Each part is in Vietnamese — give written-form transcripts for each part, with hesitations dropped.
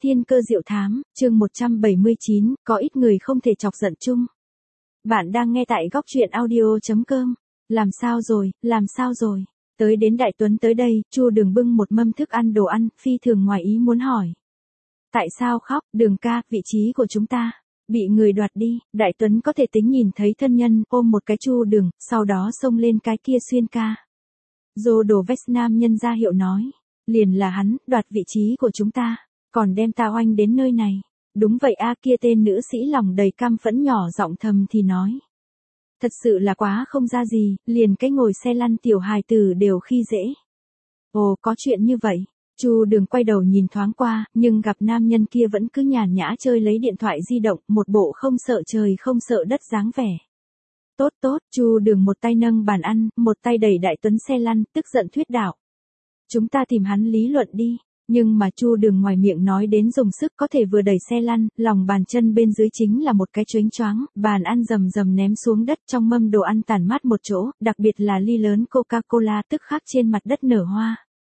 Thiên cơ diệu thám, chương 179, có ít người không thể chọc giận chung. Bạn đang nghe tại góc truyện audio.com. Làm sao rồi? Tới đến Đại Tuấn tới đây, Chu Đường bưng một mâm thức ăn đồ ăn, phi thường ngoài ý muốn hỏi. Tại sao khóc, Đường ca, vị trí của chúng ta bị người đoạt đi. Đại Tuấn có thể tính nhìn thấy thân nhân, ôm một cái Chu Đường, sau đó xông lên cái kia xuyên ca. Dô đồ vest nam nhân ra hiệu nói. Liền là hắn, đoạt vị trí của chúng ta, còn đem ta oanh đến nơi này. Đúng vậy a, kia tên nữ sĩ lòng đầy căm phẫn nhỏ giọng thầm thì nói. Thật sự là quá không ra gì, liền cái ngồi xe lăn tiểu hài tử đều khi dễ. Ồ, có chuyện như vậy. Chu Đường quay đầu nhìn thoáng qua, nhưng gặp nam nhân kia vẫn cứ nhàn nhã chơi lấy điện thoại di động, một bộ không sợ trời không sợ đất dáng vẻ. Tốt, Chu Đường một tay nâng bàn ăn, một tay đẩy Đại Tuấn xe lăn, tức giận thuyết đạo. Chúng ta tìm hắn lý luận đi, nhưng mà Chu Đường ngoài miệng nói đến dùng sức có thể vừa đẩy xe lăn, lòng bàn chân bên dưới chính là một cái choáng choáng, bàn ăn rầm rầm ném xuống đất, trong mâm đồ ăn tản mát một chỗ, đặc biệt là ly lớn Coca-Cola tức khắc trên mặt đất nở hoa.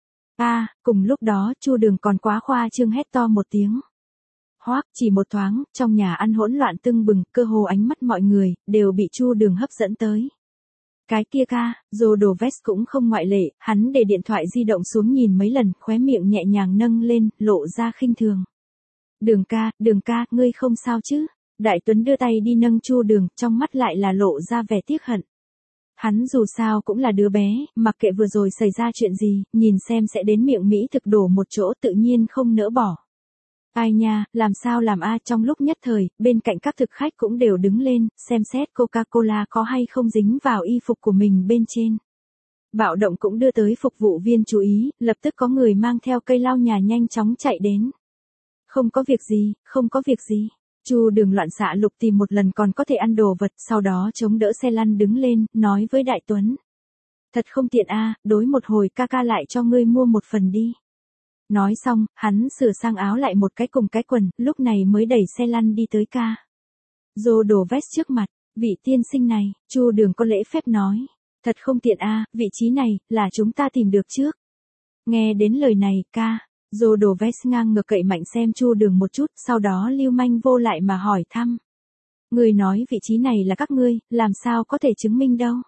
Cùng lúc đó Chu Đường còn quá khoa trương hét to một tiếng. Hoác, chỉ một thoáng, trong nhà ăn hỗn loạn tưng bừng, cơ hồ ánh mắt mọi người đều bị Chu Đường hấp dẫn tới. Cái kia ca, Dô đồ vest cũng không ngoại lệ, hắn để điện thoại di động xuống nhìn mấy lần, khóe miệng nhẹ nhàng nâng lên, lộ ra khinh thường. Đường ca, ngươi không sao chứ? Đại Tuấn đưa tay đi nâng Chu Đường, trong mắt lại là lộ ra vẻ tiếc hận. Hắn dù sao cũng là đứa bé, mặc kệ vừa rồi xảy ra chuyện gì, nhìn xem sẽ đến miệng Mỹ thực đổ một chỗ tự nhiên không nỡ bỏ. Ai nha, làm sao làm trong lúc nhất thời, bên cạnh các thực khách cũng đều đứng lên, xem xét Coca-Cola có hay không dính vào y phục của mình bên trên. Bạo động cũng đưa tới phục vụ viên chú ý, lập tức có người mang theo cây lau nhà nhanh chóng chạy đến. Không có việc gì. Chu Đường loạn xạ lục tìm một lần còn có thể ăn đồ vật, sau đó chống đỡ xe lăn đứng lên, nói với Đại Tuấn. Thật không tiện đối một hồi ca lại cho ngươi mua một phần đi. Nói xong, hắn sửa sang áo lại một cái cùng cái quần, lúc này mới đẩy xe lăn đi tới ca. Dô đồ vest trước mặt, vị tiên sinh này, Chu Đường có lễ phép nói. Thật không tiện vị trí này, là chúng ta tìm được trước. Nghe đến lời này, ca. Dô đồ vest ngang ngược cậy mạnh xem Chu Đường một chút, sau đó lưu manh vô lại mà hỏi thăm. Người nói vị trí này là các ngươi, làm sao có thể chứng minh đâu.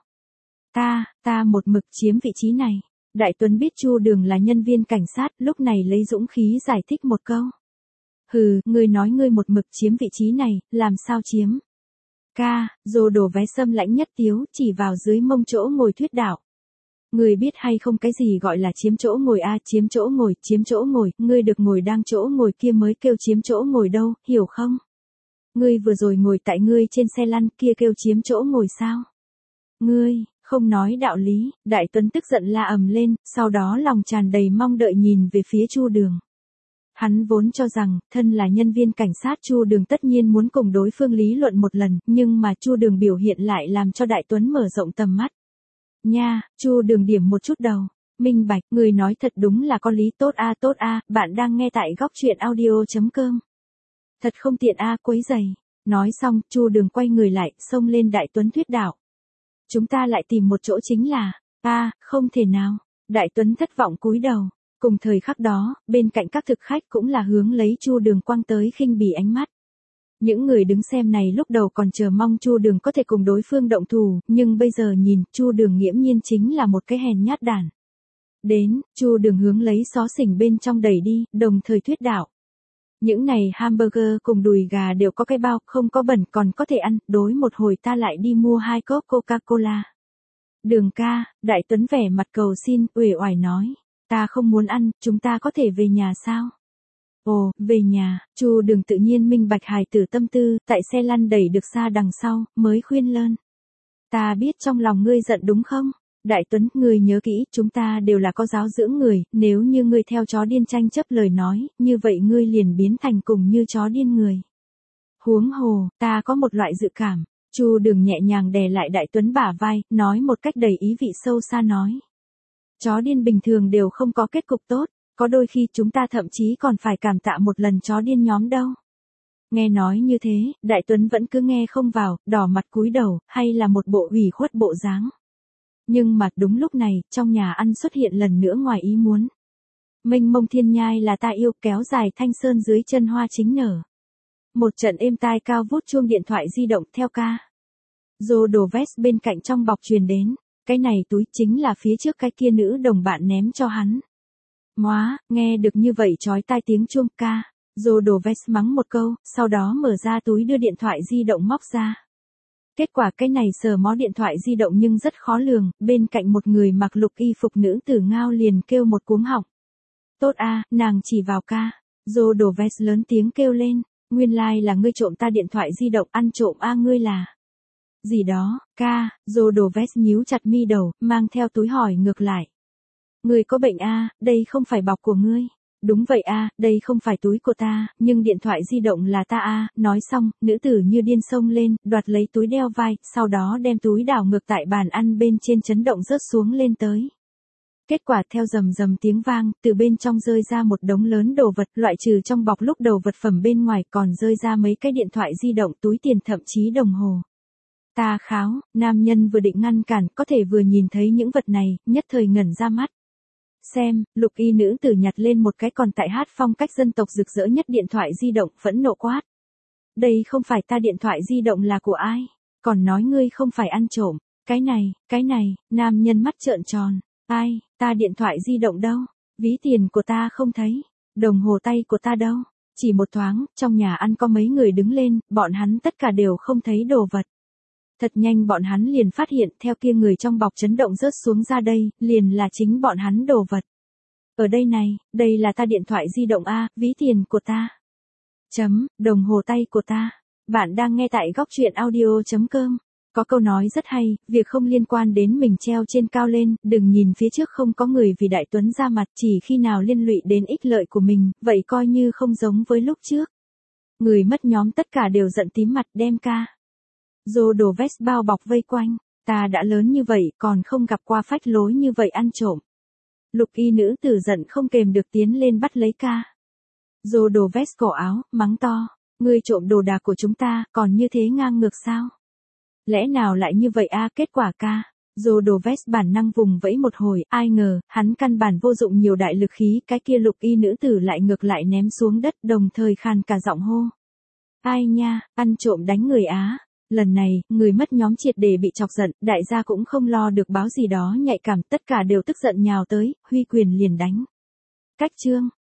Ta một mực chiếm vị trí này. Đại Tuấn biết Chu Đường là nhân viên cảnh sát, lúc này lấy dũng khí giải thích một câu. Hừ, ngươi nói ngươi một mực chiếm vị trí này, làm sao chiếm? Ca, Dô đồ vé xâm lãnh nhất tiếu, chỉ vào dưới mông chỗ ngồi thuyết đạo. Ngươi biết hay không cái gì gọi là chiếm chỗ ngồi chiếm chỗ ngồi, ngươi được ngồi đang chỗ ngồi kia mới kêu chiếm chỗ ngồi đâu, hiểu không? Ngươi vừa rồi ngồi tại ngươi trên xe lăn kia kêu chiếm chỗ ngồi sao? Ngươi không nói đạo lý, Đại Tuấn tức giận la ầm lên, sau đó lòng tràn đầy mong đợi nhìn về phía Chu Đường. Hắn vốn cho rằng, thân là nhân viên cảnh sát Chu Đường tất nhiên muốn cùng đối phương lý luận một lần, nhưng mà Chu Đường biểu hiện lại làm cho Đại Tuấn mở rộng tầm mắt. Nha, Chu Đường điểm một chút đầu. Minh bạch, người nói thật đúng là có lý, tốt a, bạn đang nghe tại góc truyện audio.com. Thật không tiện quấy giày. Nói xong, Chu Đường quay người lại, xông lên Đại Tuấn thuyết đạo. Chúng ta lại tìm một chỗ chính là, không thể nào. Đại Tuấn thất vọng cúi đầu. Cùng thời khắc đó, bên cạnh các thực khách cũng là hướng lấy Chu Đường quăng tới khinh bỉ ánh mắt. Những người đứng xem này lúc đầu còn chờ mong Chu Đường có thể cùng đối phương động thủ, nhưng bây giờ nhìn, Chu Đường nghiễm nhiên chính là một cái hèn nhát đản. Đến, Chu Đường hướng lấy xó xỉnh bên trong đẩy đi, đồng thời thuyết đạo. Những này hamburger cùng đùi gà đều có cái bao, không có bẩn còn có thể ăn, đối một hồi ta lại đi mua 2 cốc Coca-Cola. Đường ca, Đại Tuấn vẻ mặt cầu xin, uể oải nói. Ta không muốn ăn, chúng ta có thể về nhà sao? Ồ, về nhà, Chu Đường tự nhiên minh bạch hài tử tâm tư, tại xe lăn đẩy được xa đằng sau, mới khuyên lơn. Ta biết trong lòng ngươi giận đúng không? Đại Tuấn, ngươi nhớ kỹ, chúng ta đều là có giáo dưỡng người, nếu như ngươi theo chó điên tranh chấp lời nói, như vậy ngươi liền biến thành cùng như chó điên người. Huống hồ, ta có một loại dự cảm. Chu Đường nhẹ nhàng đè lại Đại Tuấn bả vai, nói một cách đầy ý vị sâu xa nói. Chó điên bình thường đều không có kết cục tốt, có đôi khi chúng ta thậm chí còn phải cảm tạ một lần chó điên nhóm đâu. Nghe nói như thế, Đại Tuấn vẫn cứ nghe không vào, đỏ mặt cúi đầu, hay là một bộ ủy khuất bộ dáng. Nhưng mà đúng lúc này, trong nhà ăn xuất hiện lần nữa ngoài ý muốn. mênh mông thiên nhai là ta yêu, kéo dài thanh sơn dưới chân hoa chính nở. Một trận êm tai cao vút chuông điện thoại di động theo ca. Rô đồ vest bên cạnh trong bọc truyền đến, cái này túi chính là phía trước cái kia nữ đồng bạn ném cho hắn. Móa, nghe được như vậy chói tai tiếng chuông ca, Rô đồ vest mắng một câu, sau đó mở ra túi đưa điện thoại di động móc ra. Kết quả cái này sờ mó điện thoại di động nhưng rất khó lường, bên cạnh một người mặc lục y phục nữ tử ngao liền kêu một cuống họng. Tốt a, nàng chỉ vào ca. Rô đồ vest lớn tiếng kêu lên, nguyên lai là ngươi trộm ta điện thoại di động, ăn trộm a ngươi là. Gì đó, ca, Rô đồ vest nhíu chặt mi đầu, mang theo túi hỏi ngược lại. Ngươi có bệnh a, đây không phải bọc của ngươi. Đúng vậy a, đây không phải túi của ta, nhưng điện thoại di động là ta a. Nói xong, nữ tử như điên xông lên, đoạt lấy túi đeo vai, sau đó đem túi đảo ngược tại bàn ăn bên trên chấn động rớt xuống lên tới. Kết quả theo rầm rầm tiếng vang, từ bên trong rơi ra một đống lớn đồ vật, loại trừ trong bọc lúc đầu vật phẩm bên ngoài còn rơi ra mấy cái điện thoại di động, túi tiền thậm chí đồng hồ. Ta kháo, nam nhân vừa định ngăn cản, có thể vừa nhìn thấy những vật này, nhất thời ngẩn ra mắt. Xem, lục y nữ tử nhặt lên một cái còn tại hát phong cách dân tộc rực rỡ nhất điện thoại di động, phẫn nộ quát. Đây không phải ta điện thoại di động là của ai? Còn nói ngươi không phải ăn trộm. Cái này, nam nhân mắt trợn tròn. Ai, ta điện thoại di động đâu? Ví tiền của ta không thấy. Đồng hồ tay của ta đâu? Chỉ một thoáng, trong nhà ăn có mấy người đứng lên, bọn hắn tất cả đều không thấy đồ vật. Thật nhanh bọn hắn liền phát hiện theo kia người trong bọc chấn động rớt xuống ra đây, liền là chính bọn hắn đồ vật. Ở đây này, đây là ta điện thoại di động a, ví tiền của ta. Đồng hồ tay của ta. Bạn đang nghe tại góc truyện audio.com. Có câu nói rất hay, việc không liên quan đến mình treo trên cao lên, đừng nhìn phía trước không có người vì đại tuấn ra mặt, chỉ khi nào liên lụy đến ích lợi của mình, vậy coi như không giống với lúc trước. Người mất nhóm tất cả đều giận tím mặt đem ca. Rô đồ vest bao bọc vây quanh, ta đã lớn như vậy còn không gặp qua phách lối như vậy ăn trộm. Lục y nữ tử giận không kềm được tiến lên bắt lấy ca. Rô đồ vest cổ áo, mắng to, ngươi trộm đồ đạc của chúng ta, còn như thế ngang ngược sao? Lẽ nào lại như vậy a? Kết quả ca. Rô đồ vest bản năng vùng vẫy một hồi, ai ngờ, hắn căn bản vô dụng nhiều đại lực khí, cái kia lục y nữ tử lại ngược lại ném xuống đất, đồng thời khàn cả giọng hô. Ai nha, ăn trộm đánh người Á. Lần này, người mất nhóm triệt để bị chọc giận, đại gia cũng không lo được báo gì đó nhạy cảm, tất cả đều tức giận nhào tới, huy quyền liền đánh. Cách chương.